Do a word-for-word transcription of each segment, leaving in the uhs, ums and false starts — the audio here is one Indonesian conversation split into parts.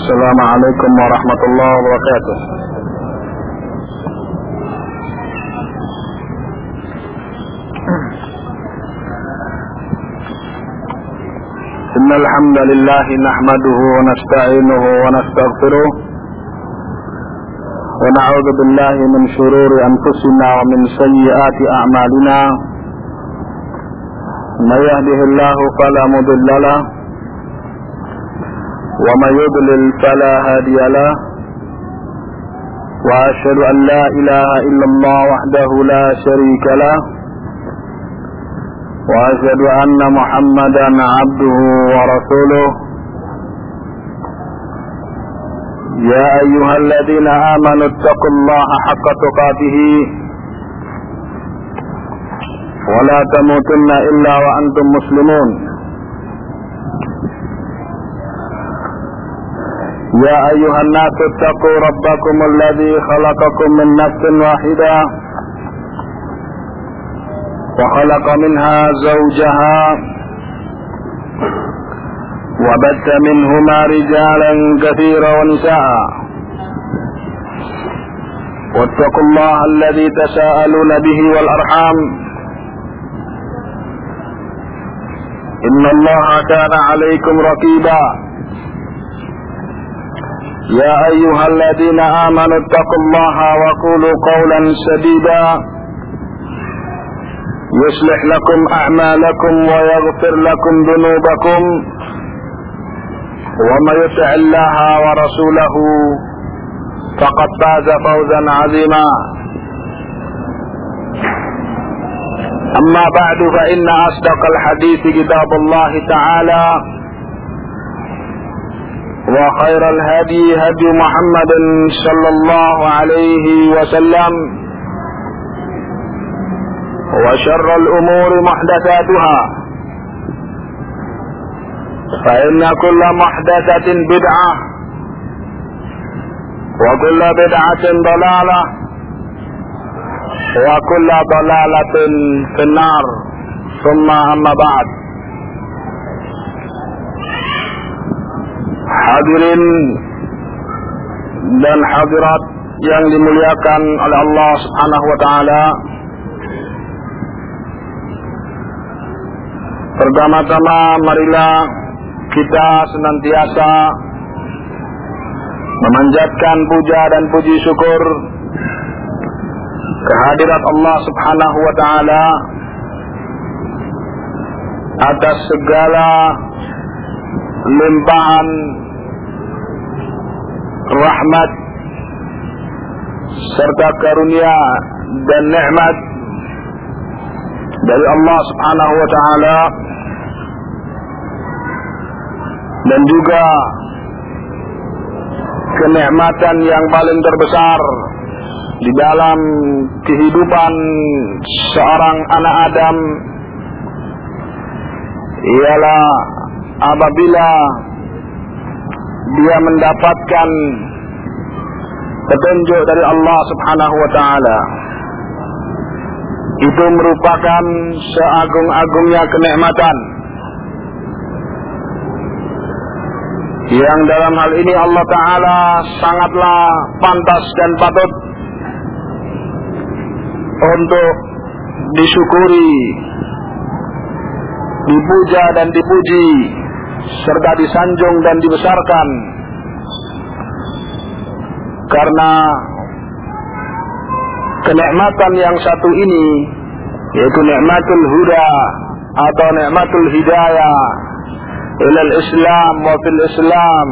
Assalamualaikum warahmatullahi wabarakatuh. Innal hamdalillah nahmaduhu wa nasta'inuhu wa nastaghfiruh wa na'udzu billahi min shururi anfusina wa min sayyiati a'malina. May yahdihillahu fala mudilla lahu wa may yudlil fala hadiya lahu. Wa asyhadu an la ilaha illallah wahdahu la syarika lahu wa asyhadu anna Muhammadan abduhu wa rasuluh. Ya ayyuhalladzina amanu taqullaha haqqa tuqatih wa la tamutunna illa wa antum muslimun. Ya ayyuhan nasu taqu rabbakum alladzi khalaqakum min nafsin wahidah wa khalaqa minha zawjaha wa batta minhuma rijalan katsiran wa nisaa'a wattaqullaha alladzi tasaaluna bihi wal arham innallaha kana 'alaykum raqiba. Ya ayyuhalladzina amanu taqullaha wa qulu qawlan sadida yuslih lakum a'malakum wa yaghfir lakum dhunubakum wa may yuti'illaha wa rasulahu faqad faza fawzan 'azima. Amma ba'du, fa inna asdaqal hadithi kitabullah ta'ala wa khairal hadi hadi Muhammadin sallallahu alaihi wasallam wa syarral umuri muhdatsatuha fa inna kulla muhdatsatin bid'ah wa kulla bid'atin dalalah wa kulla dalalatin finnar. Thumma amma ba'd. Hadirin dan hadirat yang dimuliakan oleh Allah Subhanahu wa taala, pertama-tama marilah kita senantiasa memanjatkan puja dan puji syukur kehadirat Allah Subhanahu wa taala atas segala limpahan rahmat serta karunia dan nikmat dari Allah Subhanahu wa taala, dan juga kenikmatan yang paling terbesar di dalam kehidupan seorang anak Adam ialah apabila dia mendapatkan petunjuk dari Allah Subhanahu wa taala. Itu merupakan seagung-agungnya kenikmatan yang dalam hal ini Allah taala sangatlah pantas dan patut untuk disyukuri, dipuja dan dipuji, serta disanjung dan dibesarkan, karena kenikmatan yang satu ini, yaitu nikmatul huda atau nikmatul hidayah ilal Islam wa fil Islam,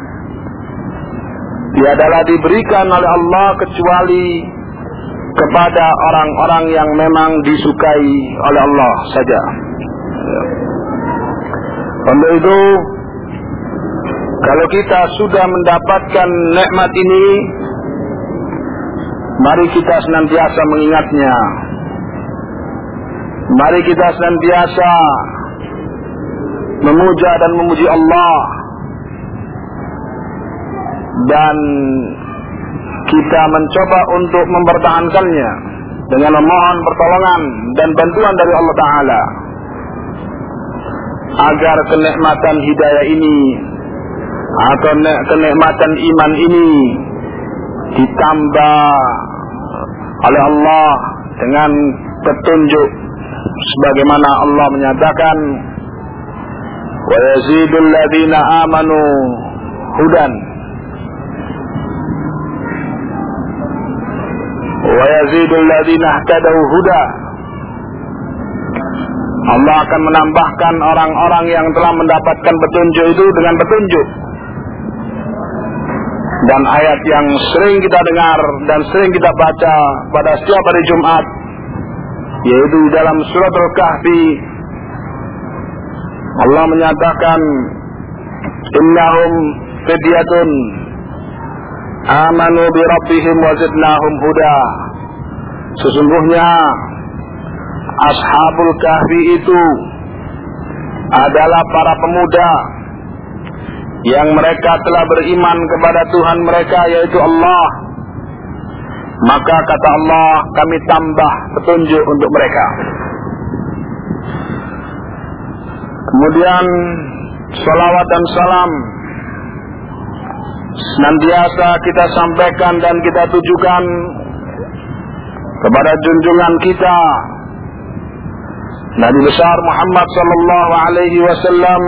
tiadalah diberikan oleh Allah kecuali kepada orang-orang yang memang disukai oleh Allah saja. Untuk itu, kalau kita sudah mendapatkan nikmat ini, mari kita senantiasa mengingatnya. Mari kita senantiasa memuja dan memuji Allah, dan kita mencoba untuk mempertahankannya dengan memohon pertolongan dan bantuan dari Allah Ta'ala, agar kenikmatan hidayah ini atau kenikmatan iman ini ditambah oleh Allah dengan petunjuk sebagaimana Allah menyatakan wa yazidul ladzina amanu hudan wa yazidul ladzina ihtadaw huda. Allah akan menambahkan orang-orang yang telah mendapatkan petunjuk itu dengan petunjuk. Dan ayat yang sering kita dengar dan sering kita baca pada setiap hari Jumat, yaitu dalam surat Al-Kahfi, Allah menyatakan innahum fidyatun amanu bi rabbihim wa zidnahum huda. Sesungguhnya Ashabul Kahfi itu adalah para pemuda yang mereka telah beriman kepada Tuhan mereka, yaitu Allah. Maka kata Allah, kami tambah petunjuk untuk mereka. Kemudian salawat dan salam senantiasa kita sampaikan dan kita tujukan kepada junjungan kita Nabi besar Muhammad sallallahu alaihi wasallam,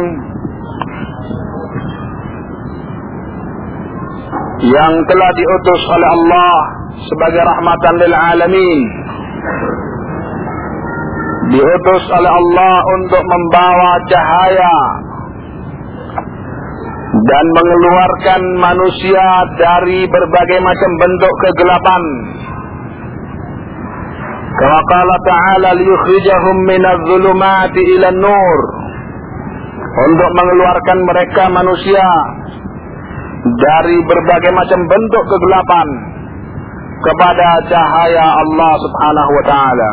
yang telah diutus oleh Allah sebagai rahmatan lil alamin, diutus oleh Allah untuk membawa cahaya dan mengeluarkan manusia dari berbagai macam bentuk kegelapan. Kama qala ta'ala liyukhrijahum minadh-dhulumati ilan nur, untuk mengeluarkan mereka manusia dari berbagai macam bentuk kegelapan kepada cahaya Allah Subhanahu wa ta'ala.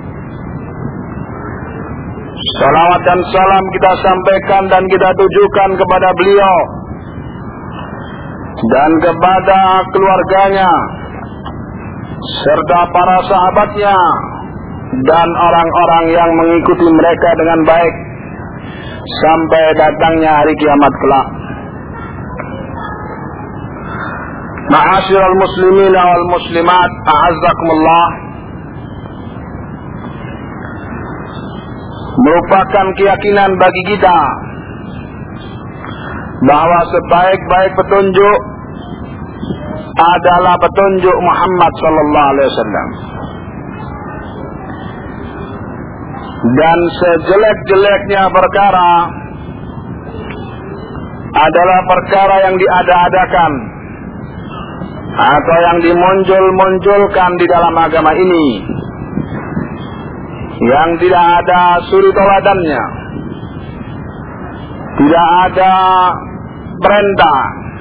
Salawat dan salam kita sampaikan dan kita tujukan kepada beliau dan kepada keluarganya serta para sahabatnya dan orang-orang yang mengikuti mereka dengan baik sampai datangnya hari kiamat kelak. Ma'asyiral muslimin wal muslimat, a'azzakumullah. Merupakan keyakinan bagi kita bahwa sebaik-baik petunjuk adalah petunjuk Muhammad sallallahu alaihi wasallam, dan sejelek-jeleknya perkara adalah perkara yang diada-adakan atau yang dimuncul-munculkan di dalam agama ini, yang tidak ada suri toladannya, tidak ada perintah,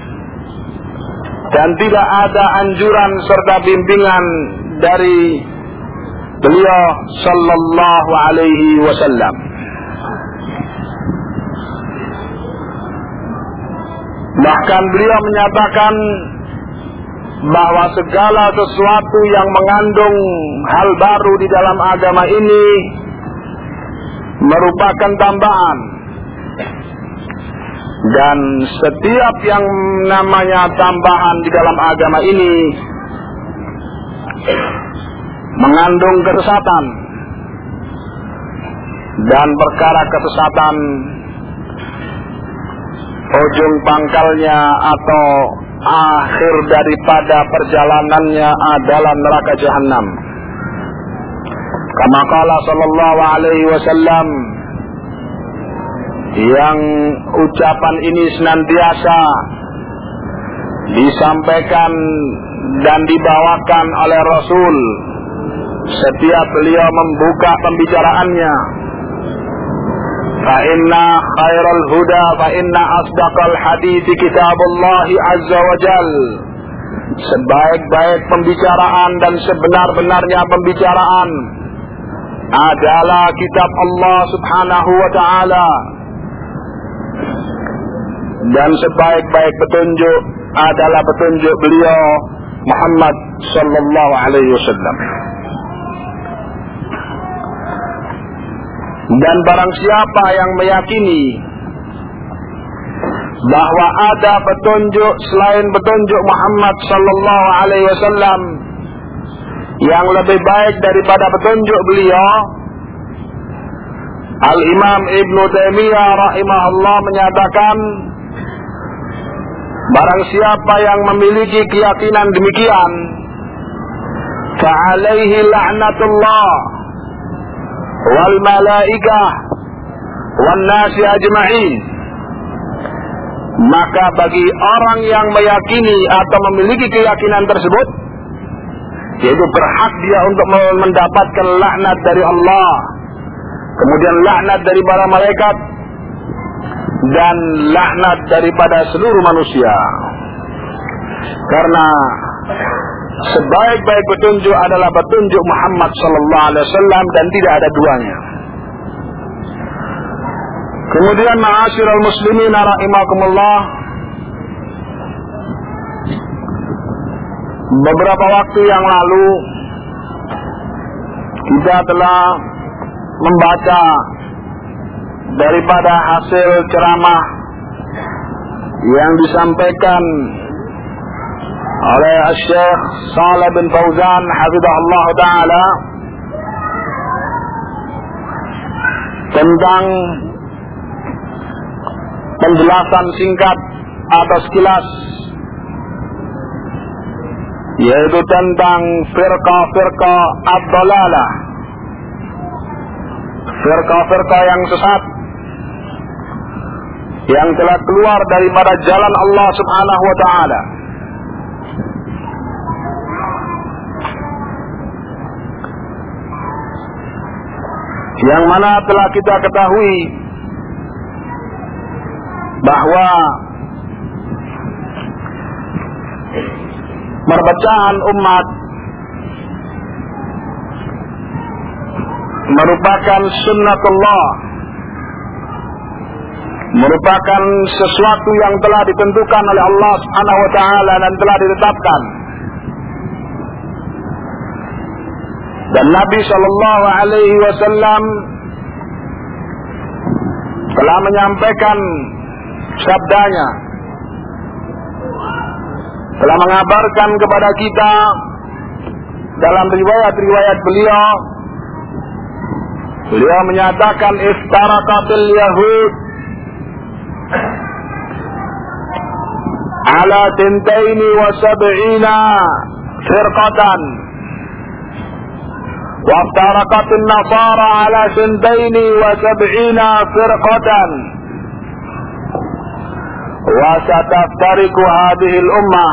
dan tidak ada anjuran serta bimbingan dari beliau sallallahu alaihi wasallam. Bahkan beliau menyatakan bahwa segala sesuatu yang mengandung hal baru di dalam agama ini merupakan tambahan, dan setiap yang namanya tambahan di dalam agama ini mengandung kesesatan, dan perkara kesesatan ujung pangkalnya atau akhir daripada perjalanannya adalah neraka jahanam. Kama qala sallallahu alaihi wasallam, yang ucapan ini senantiasa disampaikan dan dibawakan oleh Rasul setiap beliau membuka pembicaraannya. Fa inna khairal huda fa inna asdaqal hadithi kitabullahi azza wa jal. Sebaik-baik pembicaraan dan sebenar-benarnya pembicaraan adalah kitab Allah subhanahu wa ta'ala, dan sebaik-baik petunjuk adalah petunjuk beliau Muhammad sallallahu alaihi wasallam. Dan barang siapa yang meyakini bahwa ada petunjuk selain petunjuk Muhammad sallallahu alaihi wasallam yang lebih baik daripada petunjuk beliau, Al-Imam Ibnu Taimiyah rahimahullah menyatakan, barang siapa yang memiliki keyakinan demikian, fa'alaihi la'natullah wal malaikah wan nasi ajma'in, maka bagi orang yang meyakini atau memiliki keyakinan tersebut, yaitu berhak dia untuk mendapatkan laknat dari Allah, kemudian laknat dari para malaikat, dan laknat daripada seluruh manusia. Karena sebaik-baik petunjuk adalah petunjuk Muhammad sallallahu alaihi wasallam dan tidak ada duanya. Kemudian ma'asyiral muslimin rahimakumullah, beberapa waktu yang lalu kita telah membaca daripada hasil ceramah yang disampaikan oleh Syekh Shalih bin Fauzan hafizahullah taala tentang penjelasan singkat atau sekilas, yaitu tentang firqah-firqah ad-dalalah, firqah-firqah yang sesat yang telah keluar daripada jalan Allah subhanahu wa ta'ala. Yang mana telah kita ketahui bahwa perpecahan umat merupakan sunnatullah, merupakan sesuatu yang telah ditentukan oleh Allah Subhanahu wa taala dan telah ditetapkan. Dan Nabi sallallahu alaihi wasallam telah menyampaikan sabdanya, telah mengabarkan kepada kita dalam riwayat-riwayat beliau. Beliau menyatakan iftaraqatil yahud ala tintaini wa sab'ina firqatan wa iftaraqatin nasara ala tintaini wa sab'ina firqatan wa sataftariqu hadhihi al-ummah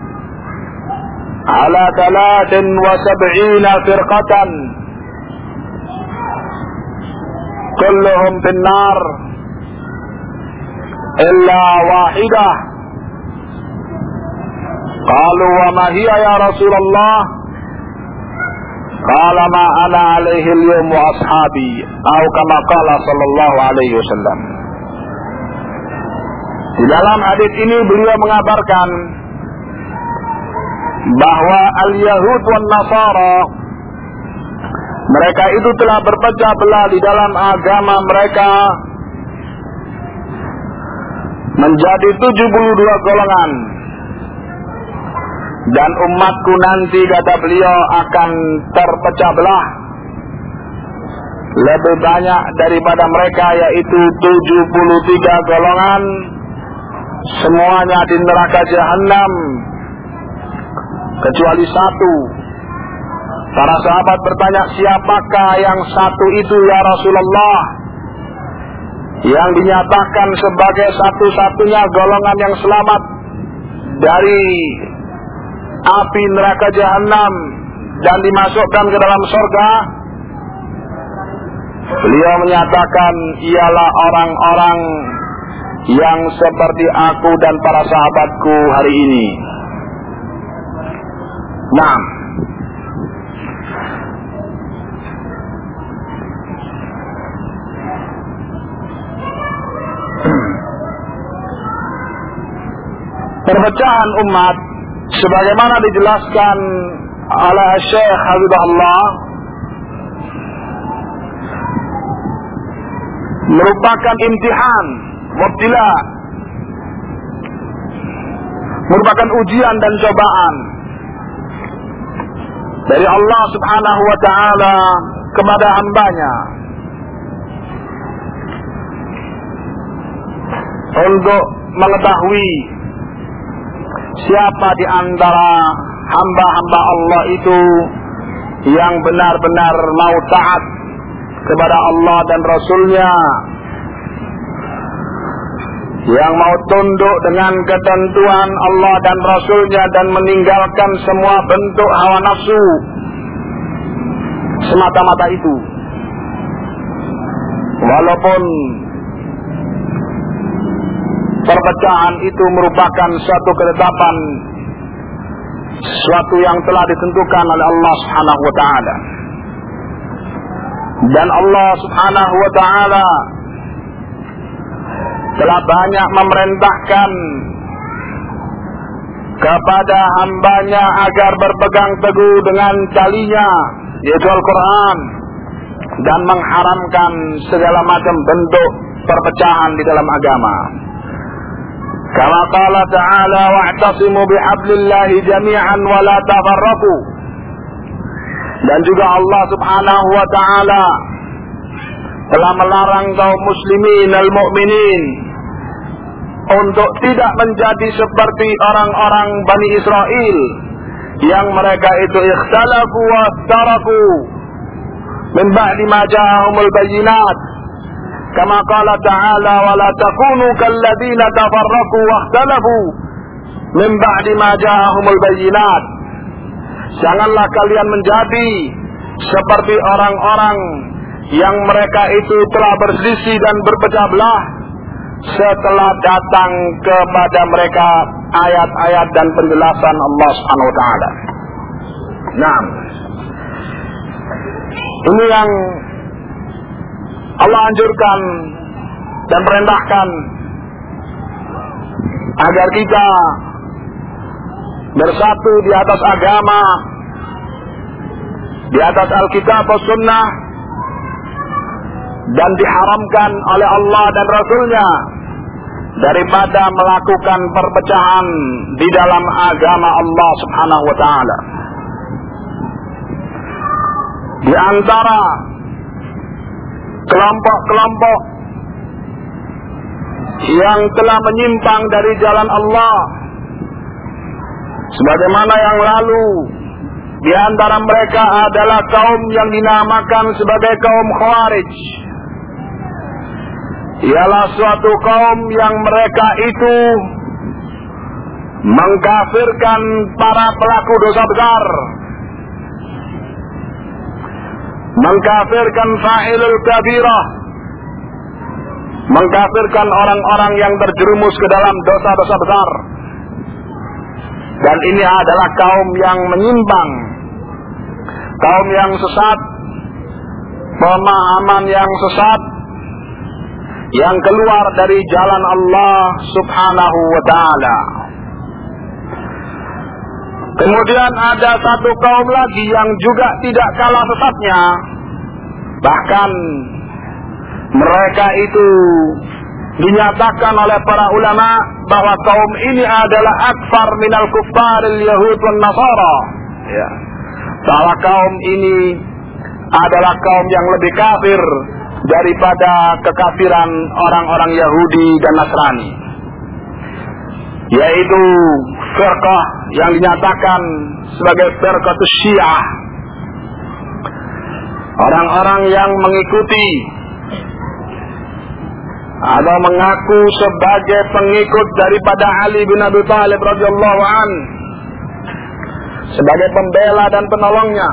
ala thalathin wa sab'ina firqatan kulluhum finnar illa wahidah. Qalu wa ma hiya ya Rasulullah? Qala ma ana alaihi al-yawm wa ashabi, atau kama qala sallallahu alaihi wasallam. Di dalam hadis ini beliau mengabarkan bahwa al-Yahud wan Nasara, mereka itu telah berpecah belah di dalam agama mereka menjadi tujuh puluh dua golongan. Dan umatku nanti, kata beliau, akan terpecah belah lebih banyak daripada mereka, yaitu tujuh puluh tiga golongan, semuanya di neraka Jahannam kecuali satu. Para sahabat bertanya, siapakah yang satu itu ya Rasulullah, yang dinyatakan sebagai satu-satunya golongan yang selamat dari api neraka Jahannam dan dimasukkan ke dalam surga? Beliau menyatakan, ialah orang-orang yang seperti aku dan para sahabatku hari ini. Nah, perpecahan umat sebagaimana dijelaskan oleh Syekh Habibullah merupakan imtihan, wabtila merupakan ujian dan cobaan dari Allah Subhanahu wa ta'ala kepada hambanya untuk mengetahui siapa di antara hamba-hamba Allah itu yang benar-benar mau taat kepada Allah dan Rasul-Nya, yang mau tunduk dengan ketentuan Allah dan Rasul-Nya dan meninggalkan semua bentuk hawa nafsu semata-mata itu. Walaupun perpecahan itu merupakan suatu ketetapan, suatu yang telah ditentukan oleh Allah Subhanahu wa ta'ala. Dan Allah Subhanahu wa ta'ala telah banyak memerintahkan kepada hambanya agar berpegang teguh dengan talinya, yaitu Al-Quran, dan mengharamkan segala macam bentuk perpecahan di dalam agama. Kama qala ta'ala wa'tasimu bihablillahi jami'an wa la tafarraqu. Dan juga Allah Subhanahu wa ta'ala telah melarang kaum muslimin al-mu'minin untuk tidak menjadi seperti orang-orang Bani Israel yang mereka itu ikhtalafu wa iftaraku min ba'di ma ja'ahumul bayyinat. Kama qala ta'ala wa la takunu kalladzina tafarraqu wa ikhtalafu min ba'di ma ja'ahumul bayyinat. Janganlah kalian menjadi seperti orang-orang yang mereka itu telah berselisih dan berpecah belah setelah datang kepada mereka ayat-ayat dan penjelasan Allah Subhanahu wa ta'ala. Nah, ini yang Allah anjurkan dan perintahkan agar kita bersatu di atas agama, di atas Alkitab dan Sunnah, dan diharamkan oleh Allah dan Rasul-Nya daripada melakukan perpecahan di dalam agama Allah Subhanahu wa ta'ala. Di antara kelompok-kelompok yang telah menyimpang dari jalan Allah, sebagaimana yang lalu, di antara mereka adalah kaum yang dinamakan sebagai kaum Khawarij. Ialah suatu kaum yang mereka itu mengkafirkan para pelaku dosa besar, mengkafirkan fa'ilul kabirah, mengkafirkan orang-orang yang terjerumus ke dalam dosa-dosa besar. Dan ini adalah kaum yang menyimpang, kaum yang sesat, pemahaman yang sesat, yang keluar dari jalan Allah Subhanahu wa ta'ala. Kemudian ada satu kaum lagi yang juga tidak kalah sesatnya. Bahkan mereka itu dinyatakan oleh para ulama bahwa kaum ini adalah akfar minal kuffar al-yahud wan nasara. Ya. Bahwa kaum ini adalah kaum yang lebih kafir daripada kekafiran orang-orang Yahudi dan Nasrani, yaitu firqah yang dinyatakan sebagai firqatus Syiah, orang-orang yang mengikuti atau mengaku sebagai pengikut daripada Ali bin Abi Thalib radhiyallahu an, sebagai pembela dan penolongnya.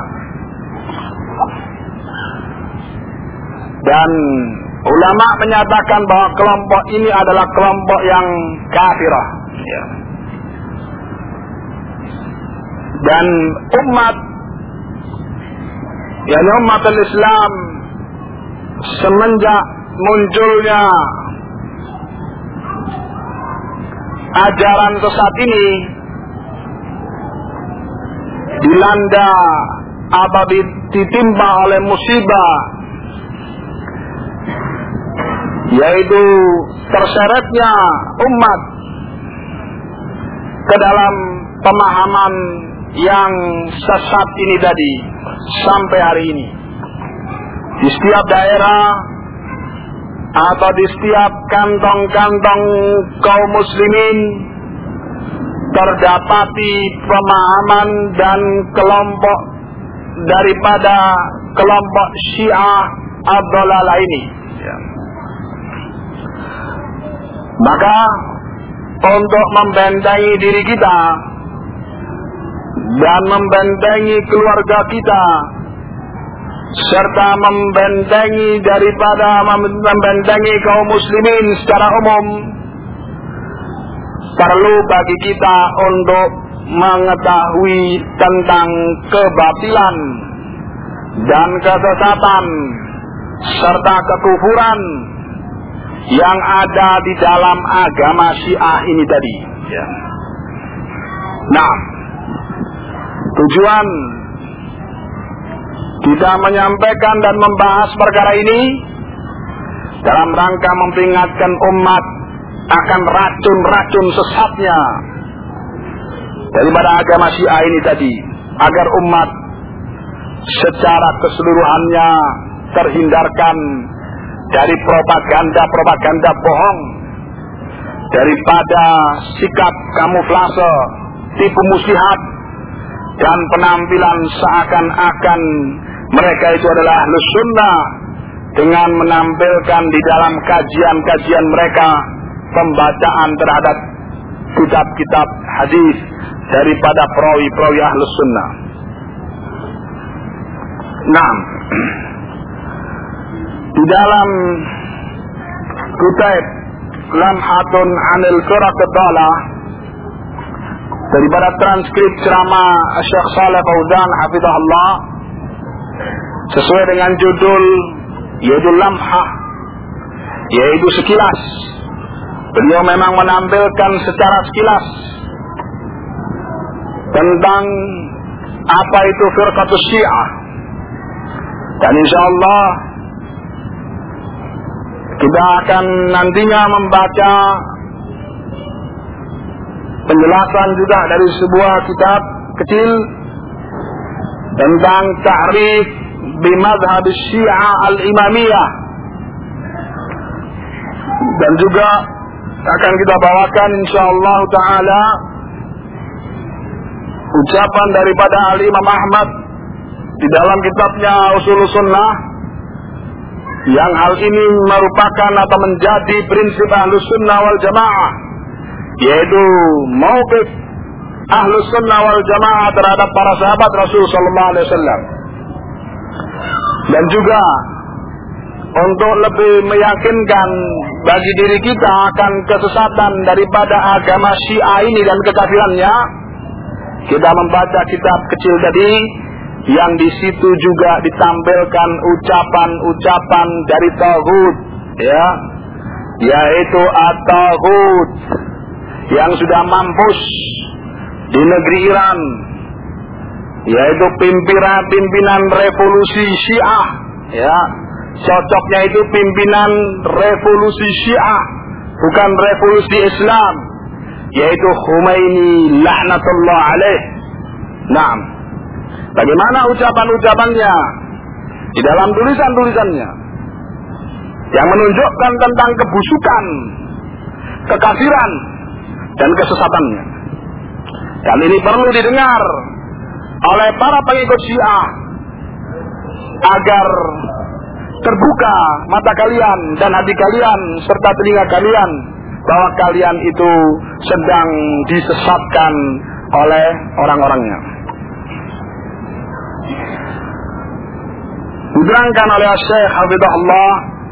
Dan ulama menyatakan bahwa kelompok ini adalah kelompok yang kafirah. Ya. Dan umat, yakni umat Islam, semenjak munculnya ajaran sesat ini, dilanda apa ditimpa oleh musibah, yaitu terseretnya umat ke dalam pemahaman yang sesat ini tadi sampai hari ini. Di setiap daerah atau di setiap kantong-kantong kaum muslimin terdapati pemahaman dan kelompok daripada kelompok Syiah ad-dhalalah ini. Ya. Maka untuk membentengi diri kita dan membentengi keluarga kita serta membentengi daripada membentengi kaum muslimin secara umum, perlu bagi kita untuk mengetahui tentang kebatilan dan kesesatan serta kekufuran yang ada di dalam agama Syiah ini tadi. Ya. Nah, tujuan kita menyampaikan dan membahas perkara ini dalam rangka memperingatkan umat akan racun-racun sesatnya daripada agama Syiah ini tadi, agar umat secara keseluruhannya terhindarkan dari propaganda-propaganda bohong, daripada sikap kamuflase, tipu muslihat, dan penampilan seakan-akan mereka itu adalah Ahlus Sunnah dengan menampilkan di dalam kajian-kajian mereka pembacaan terhadap kitab-kitab hadis daripada perawi-perawi Ahlus Sunnah. Nah, di dalam kitab Lamhatun Anil Firaq ad-Dhalah daripada transkrip ceramah Syekh Shalih Fauzan hafizahullah sesuai dengan judul yaitu Lamhah, yaitu sekilas. Beliau memang menampilkan secara sekilas tentang apa itu Firqatus Syiah, dan insyaallah kita akan nantinya membaca penjelasan juga dari sebuah kitab kecil tentang ta'rif bimadhhab Syiah al-Imamiyah, dan juga akan kita bawakan insyaallah taala ucapan daripada Al-Imam Ahmad di dalam kitabnya Ushulus Sunnah, yang hal ini merupakan atau menjadi prinsip Ahlus Sunnah wal Jamaah, yaitu mauqif Ahlus Sunnah wal Jamaah terhadap para sahabat Rasul sallallahu alaihi wasallam. Dan juga untuk lebih meyakinkan bagi diri kita akan kesesatan daripada agama Syiah ini dan kekafirannya, kita membaca kitab kecil tadi yang di situ juga ditampilkan ucapan-ucapan dari taghut, ya, yaitu at-taghut yang sudah mampus di negeri Iran, yaitu pimpinan pimpinan revolusi Syiah, ya, cocoknya itu pimpinan revolusi Syiah, bukan revolusi Islam, yaitu Khomeini laknatullah alaih. Nah, bagaimana ucapan-ucapannya di dalam tulisan-tulisannya yang menunjukkan tentang kebusukan, kekafiran, dan kesesatannya. Dan ini perlu didengar oleh para pengikut Syiah agar terbuka mata kalian dan hati kalian serta telinga kalian bahwa kalian itu sedang disesatkan oleh orang-orangnya. Diterangkan oleh Syekh Hafizahullah,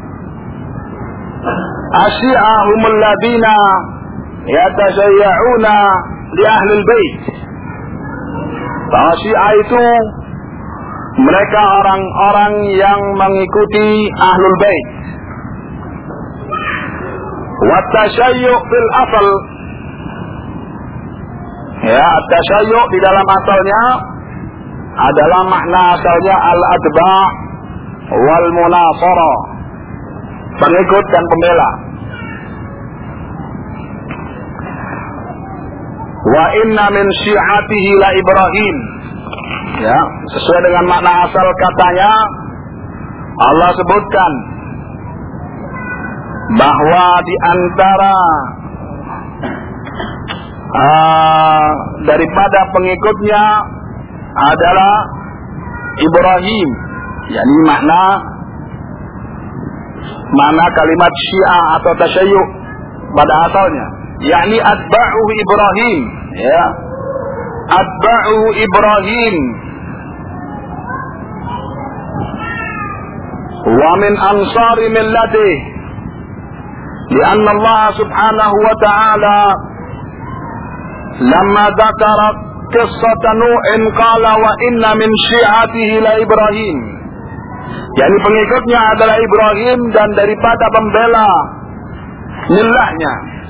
Asyi'ah humul ladina yatasyaya'una li ahlil bait. Bahwa Syiah itu mereka orang-orang yang mengikuti ahlul bait. Wa tasyayyu' fil asal, ya, tasyayyu' di dalam asalnya adalah makna asalnya al-adba' wal munasara, pengikut dan pembela. wa inna min syi'atihi la Ibrahim. Ya, sesuai dengan makna asal katanya, Allah sebutkan bahwa di antara uh, daripada pengikutnya adalah Ibrahim. Yani makna makna kalimat Syiah atau tasyayyu' pada asalnya, yakni atba'u Ibrahim, ya, atba'u Ibrahim. Wa min ansari millatih, lianna Allah subhanahu wa ta'ala lamma dzakara qissata Nuhin qala wa inna min syi'atihi la Ibrahim. Yani pengikutnya adalah Ibrahim dan daripada pembela millahnya.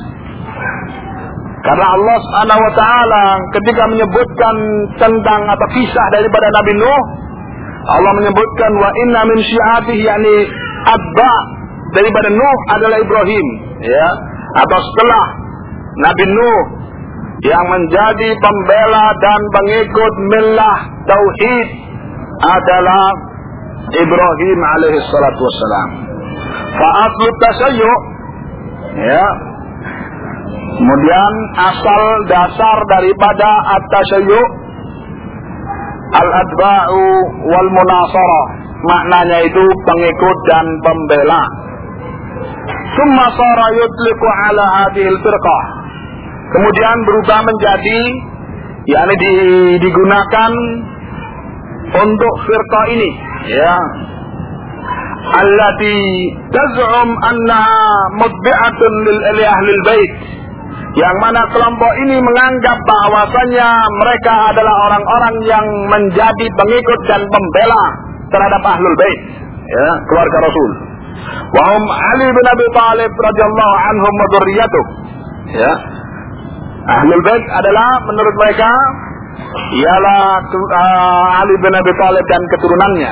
Karena Allah Subhanahu wa taala ketika menyebutkan tentang atau kisah daripada Nabi Nuh, Allah menyebutkan wa inna min syi'atihi, yani atba daripada Nuh adalah Ibrahim, ya. Atau setelah Nabi Nuh yang menjadi pembela dan pengikut millah tauhid adalah Ibrahim alaihi salatu wassalam. Fa aslu tasyayyu', ya. Kemudian asal dasar daripada at-tasyayyu' al-atba'u wal munasarah, maknanya itu pengikut dan pembela. Summa sara yutliqu ala hadhil firqah, kemudian berubah menjadi, yakni di, digunakan untuk firqah ini, ya, allati taz'um annaha mutbi'atun lil ahlil bait, yang mana kelompok ini menganggap bahwasannya mereka adalah orang-orang yang menjadi pengikut dan pembela terhadap ahlul bait, ya, keluarga Rasul. Wa hum Ali bin Abi Thalib radhiyallahu anhum wa dzurriyyatuh, ya. Ahlul bait adalah menurut mereka ialah uh, Ali bin Abi Thalib dan keturunannya.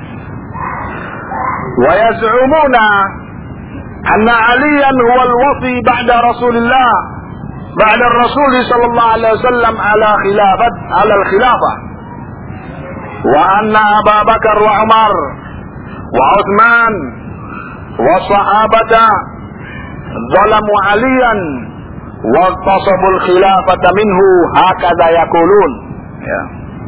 Wa yaz'umuna anna Aliyan huwa al-wasi ba'da Rasulillah, ba'da Rasul sallallahu alaihi wasallam ala khilafat ala al-khilafah, wa anna Abu Bakar wa Umar wa Uthman wa sahabata zalamu Aliyan wa tasabul khilafata minhu, hakadha yaqulun, ya.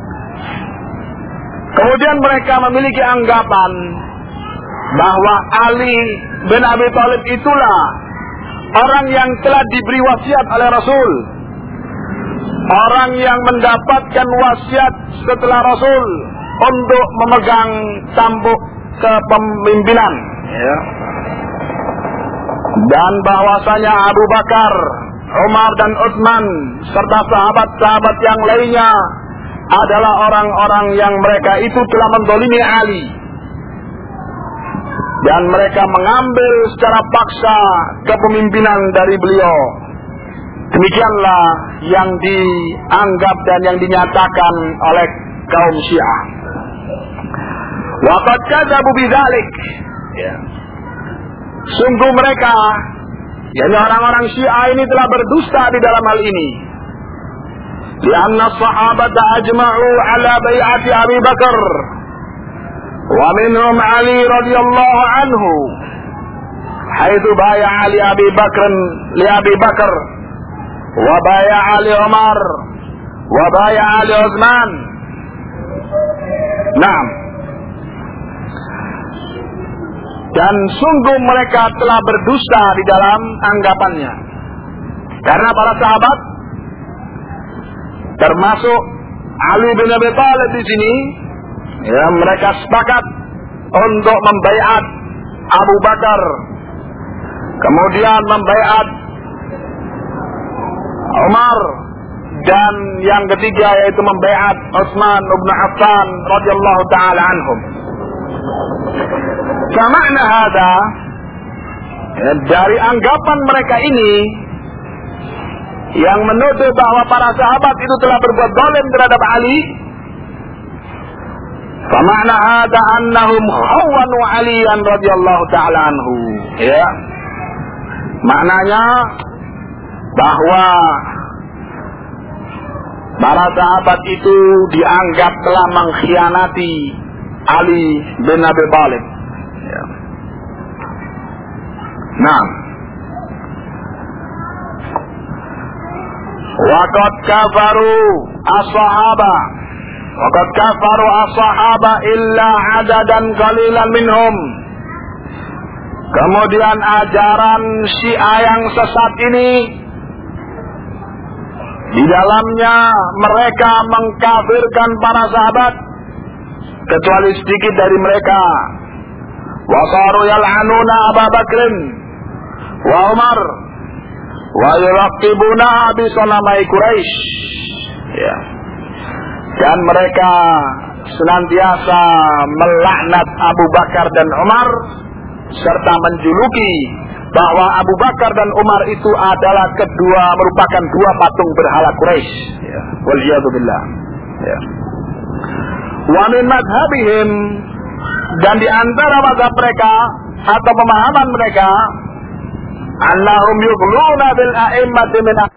Kemudian mereka memiliki anggapan bahwa Ali bin Abi Thalib itulah orang yang telah diberi wasiat oleh Rasul, orang yang mendapatkan wasiat setelah Rasul untuk memegang tampuk kepemimpinan, ya. Dan bahwasanya Abu Bakar, Umar dan Utsman serta sahabat-sahabat yang lainnya adalah orang-orang yang mereka itu telah menzalimi Ali, dan mereka mengambil secara paksa kepemimpinan dari beliau. Demikianlah yang dianggap dan yang dinyatakan oleh kaum Syiah. Wa qad kadzabu bidzalik, ya. Sungguh mereka, yakni orang-orang Syiah ini telah berdusta di dalam hal ini. Lianna sahabata ajma'u ala bai'ati Abi Bakar wa minhum Ali radhiyallahu anhu, haitsu bai'a li Abi Bakr li Abi Bakar wa bai'a li Umar wa bai'a li Utsman. Naam. Dan sungguh mereka telah berdusta di dalam anggapannya, karena para sahabat termasuk Ali bin Abi Thalib di sini, ya, mereka sepakat untuk membaiat Abu Bakar, kemudian membaiat Umar, dan yang ketiga yaitu membaiat Utsman bin Affan radhiyallahu taala anhum. Kamakna hada, ya, dari anggapan mereka ini yang menuduh bahwa para sahabat itu telah berbuat zalim terhadap Ali, kamakna hada annahum khawanu Aliyan radhiyallahu taala anhu, ya, maknanya bahwa para sahabat itu dianggap telah mengkhianati Ali bin Abi Thalib. Ya. Nah, waqad kafaru as-sahaba, waqad kafaru as-sahaba illa adadan qalilan minhum. Kemudian ajaran Syiah yang sesat ini, di dalamnya mereka mengkafirkan para sahabat kecuali sedikit dari mereka. Wa qaru yal'anuna Abu Bakr wa Umar wa yuraqibuna bi sanamai Quraisy. Ya. Dan mereka senantiasa melaknat Abu Bakar dan Umar serta menjuluki bahwa Abu Bakar dan Umar itu adalah kedua merupakan dua patung berhala Quraisy. Ya. Waliyadu billah. Ya. Wa min madhabihim, dan di antara mazhab mereka atau pemahaman mereka, annahum yughluna bil a'immati min